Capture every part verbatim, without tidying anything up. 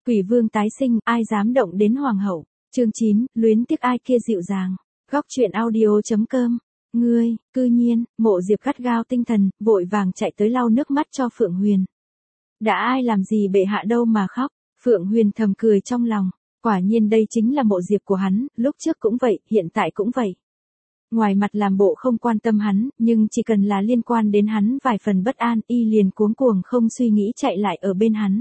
Quỷ vương tái sinh, ai dám động đến hoàng hậu. Chương chín, luyến tiếc ai kia dịu dàng. Góc truyện audio.com. Ngươi, cư nhiên, Mộ Diệp gắt gao tinh thần, vội vàng chạy tới lau nước mắt cho Phượng Huyền. Đã ai làm gì bệ hạ đâu mà khóc. Phượng Huyền thầm cười trong lòng. Quả nhiên đây chính là Mộ Diệp của hắn, lúc trước cũng vậy, hiện tại cũng vậy. Ngoài mặt làm bộ không quan tâm hắn, nhưng chỉ cần là liên quan đến hắn vài phần bất an, y liền cuống cuồng không suy nghĩ chạy lại ở bên hắn.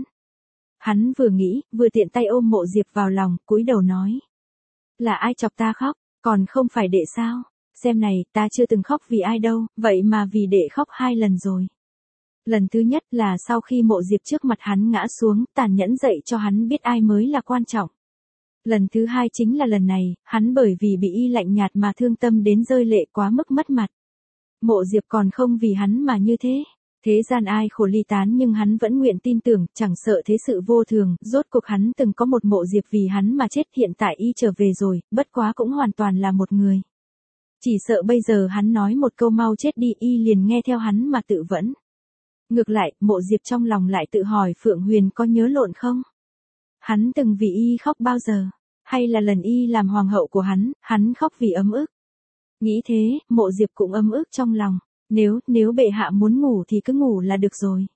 Hắn vừa nghĩ, vừa tiện tay ôm Mộ Diệp vào lòng, cúi đầu nói. Là ai chọc ta khóc, còn không phải đệ sao? Xem này, ta chưa từng khóc vì ai đâu, vậy mà vì đệ khóc hai lần rồi. Lần thứ nhất là sau khi Mộ Diệp trước mặt hắn ngã xuống, tàn nhẫn dạy cho hắn biết ai mới là quan trọng. Lần thứ hai chính là lần này, hắn bởi vì bị y lạnh nhạt mà thương tâm đến rơi lệ quá mức mất mặt. Mộ Diệp còn không vì hắn mà như thế. Thế gian ai khổ ly tán nhưng hắn vẫn nguyện tin tưởng, chẳng sợ thế sự vô thường, rốt cuộc hắn từng có một Mộ Diệp vì hắn mà chết, hiện tại y trở về rồi, bất quá cũng hoàn toàn là một người. Chỉ sợ bây giờ hắn nói một câu mau chết đi, y liền nghe theo hắn mà tự vẫn. Ngược lại, Mộ Diệp trong lòng lại tự hỏi Phượng Huyền có nhớ lộn không? Hắn từng vì y khóc bao giờ? Hay là lần y làm hoàng hậu của hắn, hắn khóc vì ấm ức? Nghĩ thế, Mộ Diệp cũng ấm ức trong lòng. Nếu, nếu bệ hạ muốn ngủ thì cứ ngủ là được rồi.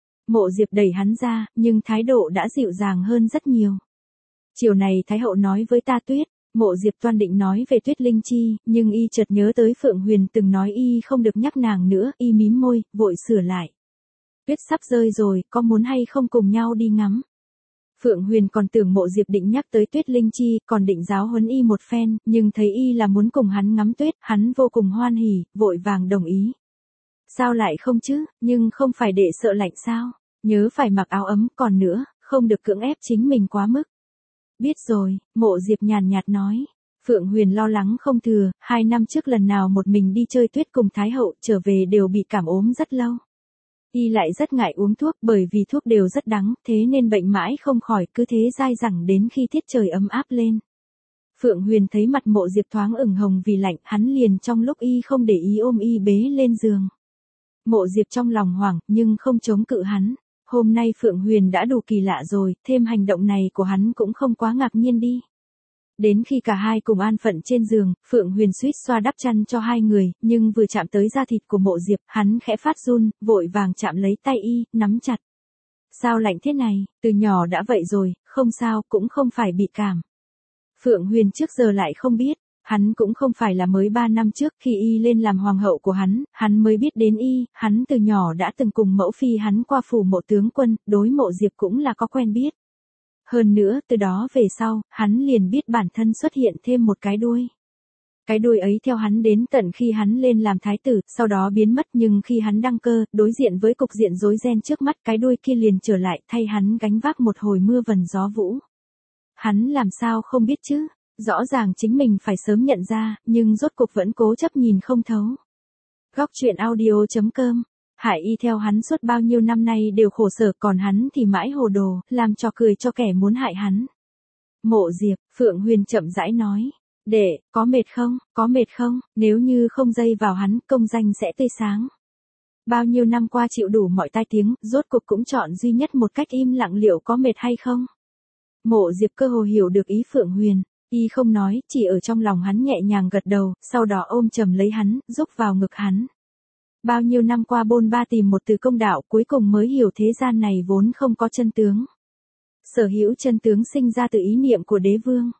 Mộ Diệp đẩy hắn ra, nhưng thái độ đã dịu dàng hơn rất nhiều. Chiều này Thái hậu nói với ta Tuyết. Mộ Diệp toan định nói về Tuyết Linh Chi, nhưng y chợt nhớ tới Phượng Huyền từng nói y không được nhắc nàng nữa, y mím môi, vội sửa lại. Tuyết sắp rơi rồi, có muốn hay không cùng nhau đi ngắm? Phượng Huyền còn tưởng Mộ Diệp định nhắc tới Tuyết Linh Chi, còn định giáo huấn y một phen, nhưng thấy y là muốn cùng hắn ngắm tuyết, hắn vô cùng hoan hỉ, vội vàng đồng ý. Sao lại không chứ, nhưng không phải để sợ lạnh sao? Nhớ phải mặc áo ấm, còn nữa, không được cưỡng ép chính mình quá mức. Biết rồi, Mộ Diệp nhàn nhạt nói. Phượng Huyền lo lắng không thừa, hai năm trước lần nào một mình đi chơi tuyết cùng Thái hậu trở về đều bị cảm ốm rất lâu. Y lại rất ngại uống thuốc bởi vì thuốc đều rất đắng, thế nên bệnh mãi không khỏi, cứ thế dai dẳng đến khi tiết trời ấm áp lên. Phượng Huyền thấy mặt Mộ Diệp thoáng ửng hồng vì lạnh, hắn liền trong lúc y không để ý ôm y bế lên giường. Mộ Diệp trong lòng hoảng, nhưng không chống cự hắn. Hôm nay Phượng Huyền đã đủ kỳ lạ rồi, thêm hành động này của hắn cũng không quá ngạc nhiên đi. Đến khi cả hai cùng an phận trên giường, Phượng Huyền suýt xoa đắp chăn cho hai người, nhưng vừa chạm tới da thịt của Mộ Diệp, hắn khẽ phát run, vội vàng chạm lấy tay y, nắm chặt. Sao lạnh thế này, từ nhỏ đã vậy rồi, không sao, cũng không phải bị cảm. Phượng Huyền trước giờ lại không biết, hắn cũng không phải là mới ba năm trước khi y lên làm hoàng hậu của hắn, hắn mới biết đến y, hắn từ nhỏ đã từng cùng mẫu phi hắn qua phủ Mộ tướng quân, đối Mộ Diệp cũng là có quen biết. Hơn nữa, từ đó về sau, hắn liền biết bản thân xuất hiện thêm một cái đuôi. Cái đuôi ấy theo hắn đến tận khi hắn lên làm thái tử, sau đó biến mất, nhưng khi hắn đăng cơ, đối diện với cục diện rối ren trước mắt, cái đuôi kia liền trở lại, thay hắn gánh vác một hồi mưa vần gió vũ. Hắn làm sao không biết chứ, rõ ràng chính mình phải sớm nhận ra, nhưng rốt cuộc vẫn cố chấp nhìn không thấu. Góc truyện audio.com. Hại y theo hắn suốt bao nhiêu năm nay đều khổ sở, còn hắn thì mãi hồ đồ, làm trò cười cho kẻ muốn hại hắn. Mộ Diệp, Phượng Huyền chậm rãi nói. Đệ, có mệt không, có mệt không, nếu như không dây vào hắn, công danh sẽ tươi sáng. Bao nhiêu năm qua chịu đủ mọi tai tiếng, rốt cuộc cũng chọn duy nhất một cách im lặng, liệu có mệt hay không? Mộ Diệp cơ hồ hiểu được ý Phượng Huyền, y không nói, chỉ ở trong lòng hắn nhẹ nhàng gật đầu, sau đó ôm chầm lấy hắn, rúc vào ngực hắn. Bao nhiêu năm qua bôn ba tìm một từ công đạo, cuối cùng mới hiểu thế gian này vốn không có chân tướng. Sở hữu chân tướng sinh ra từ ý niệm của đế vương.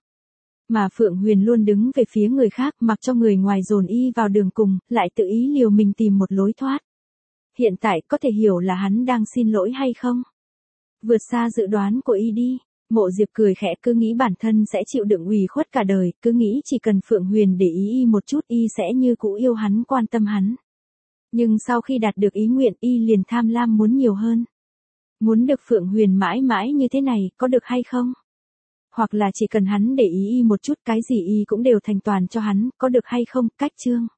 Mà Phượng Huyền luôn đứng về phía người khác, mặc cho người ngoài dồn y vào đường cùng, lại tự ý liều mình tìm một lối thoát. Hiện tại có thể hiểu là hắn đang xin lỗi hay không? Vượt xa dự đoán của y đi. Mộ Diệp cười khẽ, cứ nghĩ bản thân sẽ chịu đựng ủy khuất cả đời, cứ nghĩ chỉ cần Phượng Huyền để ý y một chút y sẽ như cũ yêu hắn, quan tâm hắn. Nhưng sau khi đạt được ý nguyện, y liền tham lam muốn nhiều hơn. Muốn được Phượng Huyền mãi mãi như thế này, có được hay không? Hoặc là chỉ cần hắn để ý y một chút, cái gì y cũng đều thành toàn cho hắn, có được hay không? Cách chương.